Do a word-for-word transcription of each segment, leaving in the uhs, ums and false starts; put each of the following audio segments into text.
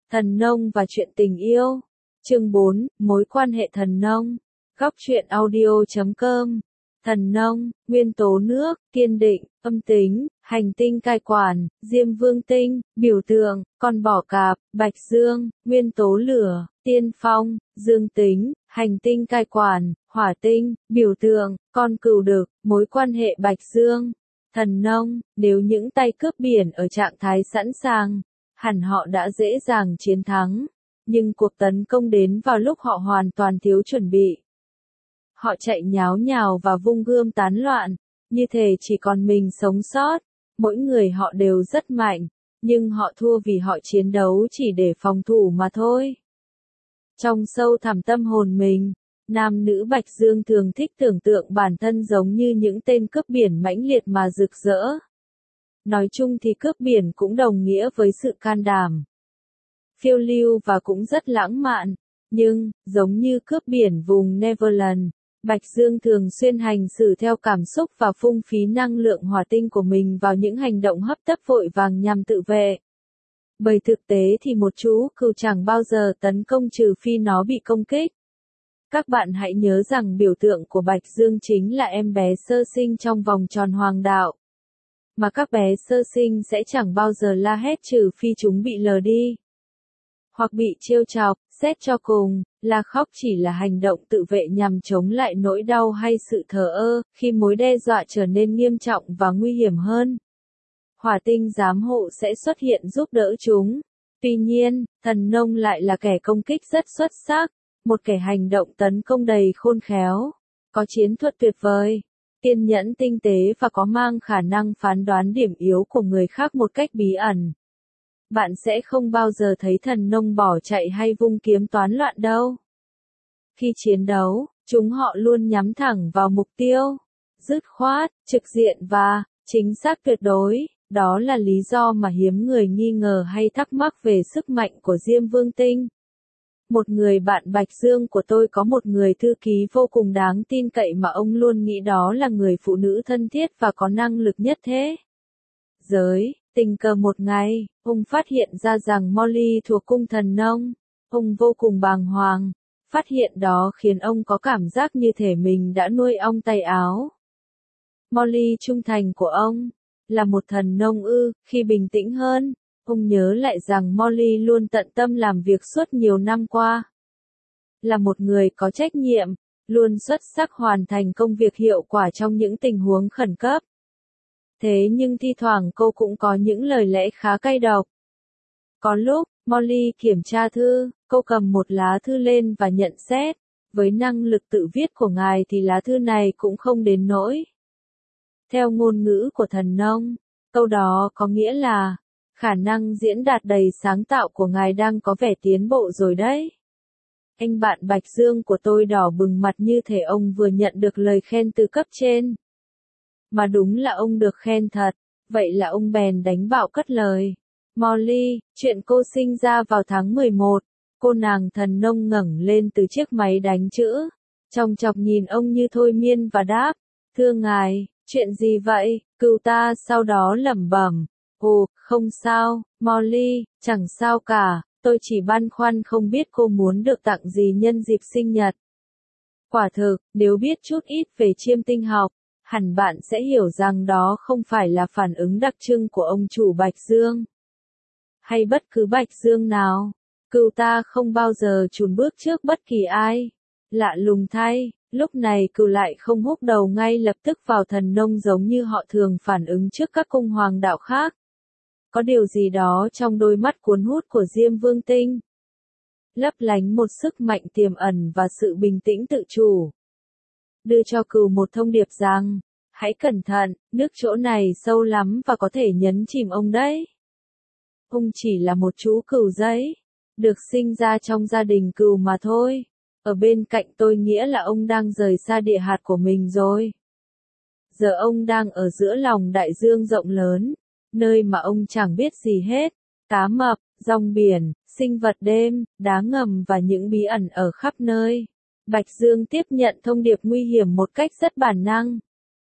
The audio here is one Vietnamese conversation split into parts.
Thần nông và chuyện tình yêu. Chương bốn, mối quan hệ thần nông. Góc truyện audio chấm com. Thần nông, nguyên tố nước, kiên định, âm tính, hành tinh cai quản, diêm vương tinh, biểu tượng, con bò cạp, bạch dương, nguyên tố lửa, tiên phong, dương tính, hành tinh cai quản, hỏa tinh, biểu tượng, con cừu đực, mối quan hệ bạch dương. Thần nông, nếu những tay cướp biển ở trạng thái sẵn sàng, hẳn họ đã dễ dàng chiến thắng. Nhưng cuộc tấn công đến vào lúc họ hoàn toàn thiếu chuẩn bị. Họ chạy nháo nhào và vung gươm tán loạn, như thể chỉ còn mình sống sót. Mỗi người họ đều rất mạnh, nhưng họ thua vì họ chiến đấu chỉ để phòng thủ mà thôi. Trong sâu thẳm tâm hồn mình, nam nữ Bạch Dương thường thích tưởng tượng bản thân giống như những tên cướp biển mãnh liệt mà rực rỡ. Nói chung thì cướp biển cũng đồng nghĩa với sự can đảm, phiêu lưu và cũng rất lãng mạn. Nhưng, giống như cướp biển vùng Neverland, Bạch Dương thường xuyên hành xử theo cảm xúc và phung phí năng lượng hỏa tinh của mình vào những hành động hấp tấp vội vàng nhằm tự vệ. Bởi thực tế thì một chú cừu chẳng bao giờ tấn công trừ phi nó bị công kích. Các bạn hãy nhớ rằng biểu tượng của Bạch Dương chính là em bé sơ sinh trong vòng tròn hoàng đạo. Mà các bé sơ sinh sẽ chẳng bao giờ la hét trừ phi chúng bị lờ đi, hoặc bị trêu chọc. Xét cho cùng, là khóc chỉ là hành động tự vệ nhằm chống lại nỗi đau hay sự thờ ơ, khi mối đe dọa trở nên nghiêm trọng và nguy hiểm hơn. Hỏa tinh giám hộ sẽ xuất hiện giúp đỡ chúng. Tuy nhiên, thần nông lại là kẻ công kích rất xuất sắc, một kẻ hành động tấn công đầy khôn khéo, có chiến thuật tuyệt vời, kiên nhẫn tinh tế và có mang khả năng phán đoán điểm yếu của người khác một cách bí ẩn. Bạn sẽ không bao giờ thấy thần nông bỏ chạy hay vung kiếm toán loạn đâu. Khi chiến đấu, chúng họ luôn nhắm thẳng vào mục tiêu, dứt khoát, trực diện và chính xác tuyệt đối. Đó là lý do mà hiếm người nghi ngờ hay thắc mắc về sức mạnh của Diêm Vương Tinh. Một người bạn Bạch Dương của tôi có một người thư ký vô cùng đáng tin cậy mà ông luôn nghĩ đó là người phụ nữ thân thiết và có năng lực nhất thế giới. Tình cờ một ngày, ông phát hiện ra rằng Molly thuộc cung thần nông. Ông vô cùng bàng hoàng. Phát hiện đó khiến ông có cảm giác như thể mình đã nuôi ong tay áo. Molly trung thành của ông, là một thần nông ư. Khi bình tĩnh hơn, ông nhớ lại rằng Molly luôn tận tâm làm việc suốt nhiều năm qua. Là một người có trách nhiệm, luôn xuất sắc hoàn thành công việc hiệu quả trong những tình huống khẩn cấp. Thế nhưng thi thoảng cô cũng có những lời lẽ khá cay độc. Có lúc, Molly kiểm tra thư, cô cầm một lá thư lên và nhận xét. Với năng lực tự viết của ngài thì lá thư này cũng không đến nỗi. Theo ngôn ngữ của thần nông, câu đó có nghĩa là, khả năng diễn đạt đầy sáng tạo của ngài đang có vẻ tiến bộ rồi đấy. Anh bạn Bạch Dương của tôi đỏ bừng mặt như thể ông vừa nhận được lời khen từ cấp trên. Mà đúng là ông được khen thật, vậy là ông bèn đánh bạo cất lời. Molly, chuyện cô sinh ra vào tháng mười một, cô nàng thần nông ngẩng lên từ chiếc máy đánh chữ, chòng chọc nhìn ông như thôi miên và đáp, thưa ngài, chuyện gì vậy? Cừu ta sau đó lẩm bẩm, ồ, không sao, Molly, chẳng sao cả, tôi chỉ băn khoăn không biết cô muốn được tặng gì nhân dịp sinh nhật. Quả thực, nếu biết chút ít về chiêm tinh học, hẳn bạn sẽ hiểu rằng đó không phải là phản ứng đặc trưng của ông chủ Bạch Dương. Hay bất cứ Bạch Dương nào. Cừu ta không bao giờ chùn bước trước bất kỳ ai. Lạ lùng thay, lúc này cừu lại không húc đầu ngay lập tức vào thần nông giống như họ thường phản ứng trước các cung hoàng đạo khác. Có điều gì đó trong đôi mắt cuốn hút của Diêm Vương Tinh, lấp lánh một sức mạnh tiềm ẩn và sự bình tĩnh tự chủ. Đưa cho cừu một thông điệp rằng, hãy cẩn thận, nước chỗ này sâu lắm và có thể nhấn chìm ông đấy. Ông chỉ là một chú cừu giấy, được sinh ra trong gia đình cừu mà thôi. Ở bên cạnh tôi nghĩa là ông đang rời xa địa hạt của mình rồi. Giờ ông đang ở giữa lòng đại dương rộng lớn, nơi mà ông chẳng biết gì hết. Cá mập, rong biển, sinh vật đêm, đá ngầm và những bí ẩn ở khắp nơi. Bạch Dương tiếp nhận thông điệp nguy hiểm một cách rất bản năng.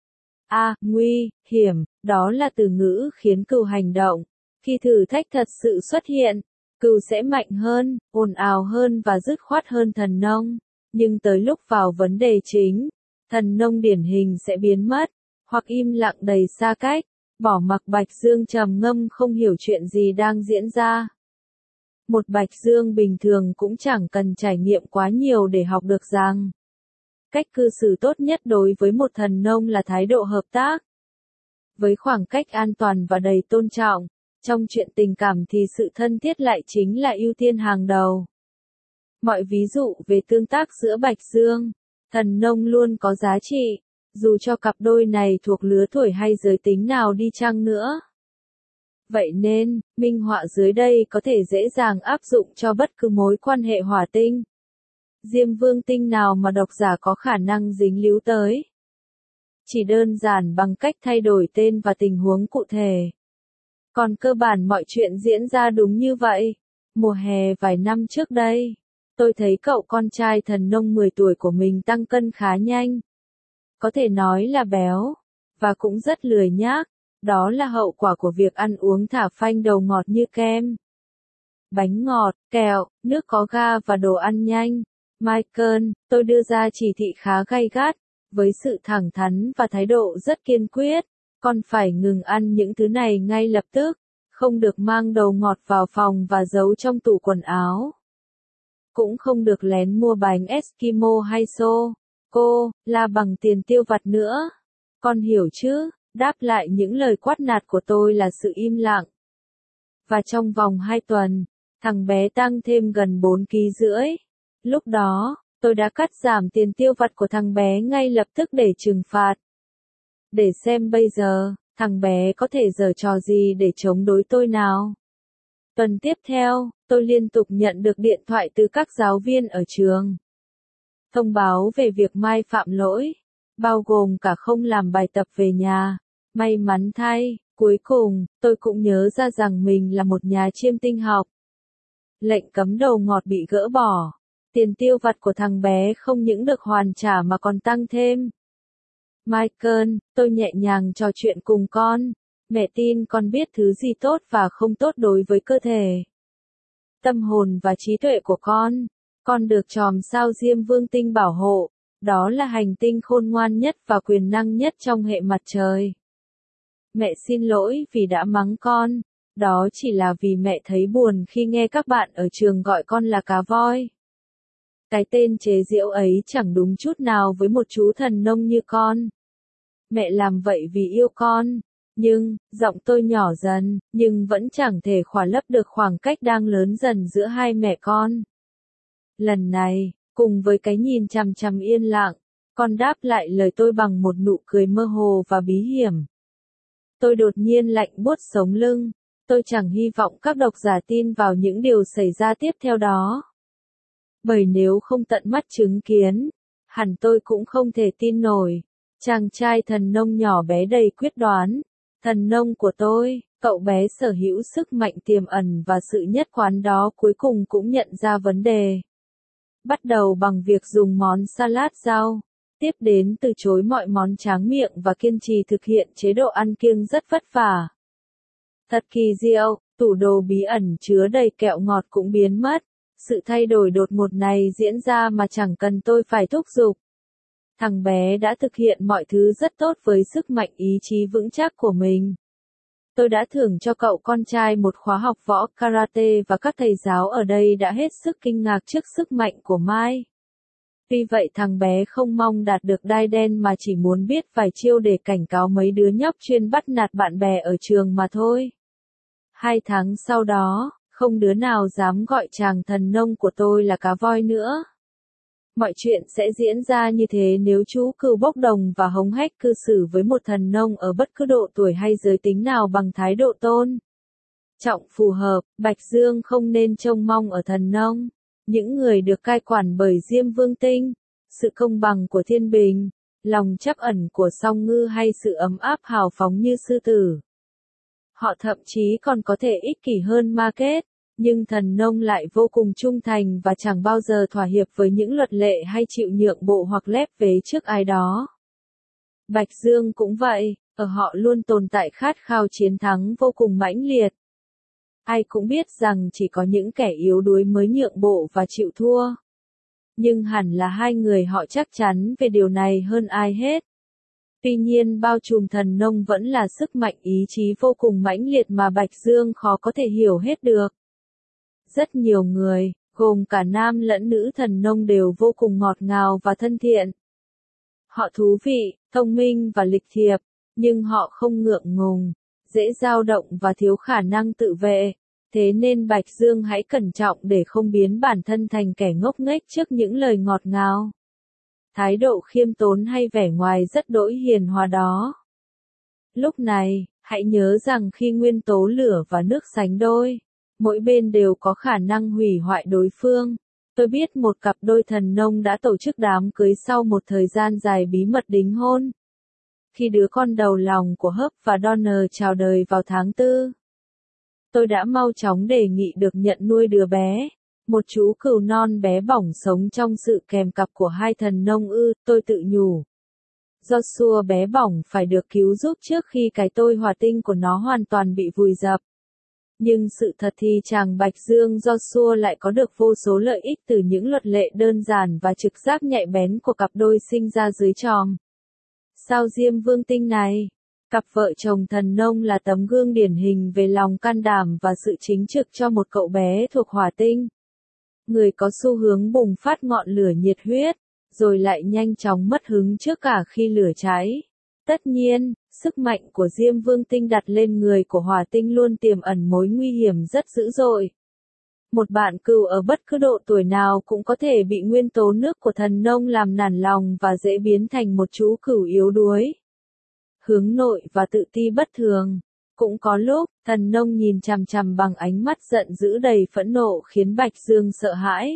À, nguy hiểm, đó là từ ngữ khiến cừu hành động. Khi thử thách thật sự xuất hiện, Cừu sẽ mạnh hơn, ồn ào hơn và dứt khoát hơn thần nông. Nhưng tới lúc vào vấn đề chính, thần nông điển hình sẽ biến mất, hoặc im lặng đầy xa cách, bỏ mặc Bạch Dương trầm ngâm không hiểu chuyện gì đang diễn ra. Một Bạch Dương bình thường cũng chẳng cần trải nghiệm quá nhiều để học được rằng cách cư xử tốt nhất đối với một thần nông là thái độ hợp tác. Với khoảng cách an toàn và đầy tôn trọng, trong chuyện tình cảm thì sự thân thiết lại chính là ưu tiên hàng đầu. Mọi ví dụ về tương tác giữa Bạch Dương, thần nông luôn có giá trị, dù cho cặp đôi này thuộc lứa tuổi hay giới tính nào đi chăng nữa. Vậy nên, minh họa dưới đây có thể dễ dàng áp dụng cho bất cứ mối quan hệ hỏa tinh, diêm vương tinh nào mà độc giả có khả năng dính líu tới. Chỉ đơn giản bằng cách thay đổi tên và tình huống cụ thể. Còn cơ bản mọi chuyện diễn ra đúng như vậy. Mùa hè vài năm trước đây, tôi thấy cậu con trai thần nông mười tuổi của mình tăng cân khá nhanh. Có thể nói là béo, và cũng rất lười nhác. Đó là hậu quả của việc ăn uống thả phanh đầu ngọt như kem, bánh ngọt, kẹo, nước có ga và đồ ăn nhanh. Michael, tôi đưa ra chỉ thị khá gay gắt, với sự thẳng thắn và thái độ rất kiên quyết. Con phải ngừng ăn những thứ này ngay lập tức, không được mang đầu ngọt vào phòng và giấu trong tủ quần áo. Cũng không được lén mua bánh Eskimo hay sô-cô-la bằng tiền tiêu vặt nữa. Con hiểu chứ? Đáp lại những lời quát nạt của tôi là sự im lặng. Và trong vòng hai tuần, thằng bé tăng thêm gần bốn ki lô gam rưỡi. Lúc đó, tôi đã cắt giảm tiền tiêu vặt của thằng bé ngay lập tức để trừng phạt. Để xem bây giờ, thằng bé có thể giở trò gì để chống đối tôi nào. Tuần tiếp theo, tôi liên tục nhận được điện thoại từ các giáo viên ở trường. Thông báo về việc Mai phạm lỗi, bao gồm cả không làm bài tập về nhà. May mắn thay, cuối cùng, tôi cũng nhớ ra rằng mình là một nhà chiêm tinh học. Lệnh cấm đầu ngọt bị gỡ bỏ. Tiền tiêu vặt của thằng bé không những được hoàn trả mà còn tăng thêm. Michael, tôi nhẹ nhàng trò chuyện cùng con. Mẹ tin con biết thứ gì tốt và không tốt đối với cơ thể, tâm hồn và trí tuệ của con. Con được chòm sao Diêm Vương tinh bảo hộ. Đó là hành tinh khôn ngoan nhất và quyền năng nhất trong hệ mặt trời. Mẹ xin lỗi vì đã mắng con. Đó chỉ là vì mẹ thấy buồn khi nghe các bạn ở trường gọi con là cá voi. Cái tên chế giễu ấy chẳng đúng chút nào với một chú thần nông như con. Mẹ làm vậy vì yêu con. Nhưng, giọng tôi nhỏ dần, nhưng vẫn chẳng thể khỏa lấp được khoảng cách đang lớn dần giữa hai mẹ con. Lần này, cùng với cái nhìn chằm chằm yên lặng, con đáp lại lời tôi bằng một nụ cười mơ hồ và bí hiểm. Tôi đột nhiên lạnh buốt sống lưng. Tôi chẳng hy vọng các độc giả tin vào những điều xảy ra tiếp theo đó. Bởi nếu không tận mắt chứng kiến, hẳn tôi cũng không thể tin nổi. Chàng trai thần nông nhỏ bé đầy quyết đoán. Thần nông của tôi, cậu bé sở hữu sức mạnh tiềm ẩn và sự nhất quán đó cuối cùng cũng nhận ra vấn đề. Bắt đầu bằng việc dùng món salad rau. Tiếp đến từ chối mọi món tráng miệng và kiên trì thực hiện chế độ ăn kiêng rất vất vả. Thật kỳ diệu, tủ đồ bí ẩn chứa đầy kẹo ngọt cũng biến mất. Sự thay đổi đột ngột này diễn ra mà chẳng cần tôi phải thúc giục. Thằng bé đã thực hiện mọi thứ rất tốt với sức mạnh ý chí vững chắc của mình. Tôi đã thưởng cho cậu con trai một khóa học võ karate và các thầy giáo ở đây đã hết sức kinh ngạc trước sức mạnh của Mai. Tuy vậy thằng bé không mong đạt được đai đen mà chỉ muốn biết vài chiêu để cảnh cáo mấy đứa nhóc chuyên bắt nạt bạn bè ở trường mà thôi. Hai tháng sau đó, không đứa nào dám gọi chàng thần nông của tôi là cá voi nữa. Mọi chuyện sẽ diễn ra như thế nếu chú cừu bốc đồng và hống hách cư xử với một thần nông ở bất cứ độ tuổi hay giới tính nào bằng thái độ tôn trọng phù hợp. Bạch Dương không nên trông mong ở thần nông, những người được cai quản bởi Diêm Vương tinh, sự công bằng của thiên bình, lòng trắc ẩn của song ngư hay sự ấm áp hào phóng như sư tử. Họ thậm chí còn có thể ích kỷ hơn ma kết. Nhưng thần nông lại vô cùng trung thành và chẳng bao giờ thỏa hiệp với những luật lệ hay chịu nhượng bộ hoặc lép vế trước ai đó. Bạch Dương cũng vậy, ở họ luôn tồn tại khát khao chiến thắng vô cùng mãnh liệt. Ai cũng biết rằng chỉ có những kẻ yếu đuối mới nhượng bộ và chịu thua. Nhưng hẳn là hai người họ chắc chắn về điều này hơn ai hết. Tuy nhiên bao trùm thần nông vẫn là sức mạnh ý chí vô cùng mãnh liệt mà Bạch Dương khó có thể hiểu hết được. Rất nhiều người, gồm cả nam lẫn nữ thần nông đều vô cùng ngọt ngào và thân thiện. Họ thú vị, thông minh và lịch thiệp, nhưng họ không ngượng ngùng, dễ dao động và thiếu khả năng tự vệ. Thế nên Bạch Dương hãy cẩn trọng để không biến bản thân thành kẻ ngốc nghếch trước những lời ngọt ngào. Thái độ khiêm tốn hay vẻ ngoài rất đỗi hiền hòa đó. Lúc này, hãy nhớ rằng khi nguyên tố lửa và nước sánh đôi, mỗi bên đều có khả năng hủy hoại đối phương. Tôi biết một cặp đôi thần nông đã tổ chức đám cưới sau một thời gian dài bí mật đính hôn. Khi đứa con đầu lòng của Hub và Donner chào đời vào tháng tư, tôi đã mau chóng đề nghị được nhận nuôi đứa bé. Một chú cừu non bé bỏng sống trong sự kèm cặp của hai thần nông ư, tôi tự nhủ. Joshua bé bỏng phải được cứu giúp trước khi cái tôi hỏa tinh của nó hoàn toàn bị vùi dập. Nhưng sự thật thì chàng Bạch Dương Joshua lại có được vô số lợi ích từ những luật lệ đơn giản và trực giác nhạy bén của cặp đôi sinh ra dưới tròm sao Diêm Vương tinh này. Cặp vợ chồng thần nông là tấm gương điển hình về lòng can đảm và sự chính trực cho một cậu bé thuộc hỏa tinh. Người có xu hướng bùng phát ngọn lửa nhiệt huyết, rồi lại nhanh chóng mất hứng trước cả khi lửa cháy. Tất nhiên, sức mạnh của Diêm Vương tinh đặt lên người của hỏa tinh luôn tiềm ẩn mối nguy hiểm rất dữ dội. Một bạn cừu ở bất cứ độ tuổi nào cũng có thể bị nguyên tố nước của thần nông làm nản lòng và dễ biến thành một chú cừu yếu đuối, hướng nội và tự ti bất thường. Cũng có lúc, thần nông nhìn chằm chằm bằng ánh mắt giận dữ đầy phẫn nộ khiến Bạch Dương sợ hãi.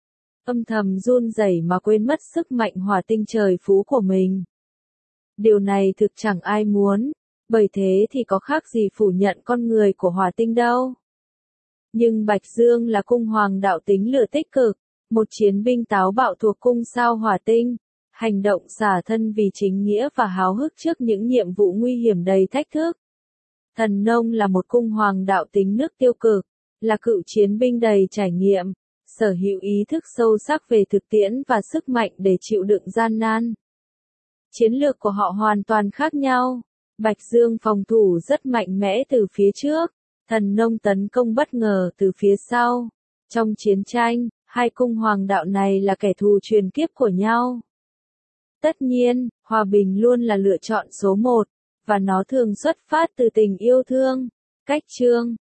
Âm thầm run rẩy mà quên mất sức mạnh hỏa tinh trời phú của mình. Điều này thực chẳng ai muốn, bởi thế thì có khác gì phủ nhận con người của hỏa tinh đâu. Nhưng Bạch Dương là cung hoàng đạo tính lửa tích cực, một chiến binh táo bạo thuộc cung sao hỏa tinh, hành động xả thân vì chính nghĩa và háo hức trước những nhiệm vụ nguy hiểm đầy thách thức. Thần nông là một cung hoàng đạo tính nước tiêu cực, là cựu chiến binh đầy trải nghiệm, sở hữu ý thức sâu sắc về thực tiễn và sức mạnh để chịu đựng gian nan. Chiến lược của họ hoàn toàn khác nhau. Bạch Dương phòng thủ rất mạnh mẽ từ phía trước, thần nông tấn công bất ngờ từ phía sau. Trong chiến tranh, hai cung hoàng đạo này là kẻ thù truyền kiếp của nhau. Tất nhiên, hòa bình luôn là lựa chọn số một, và nó thường xuất phát từ tình yêu thương. Cách chương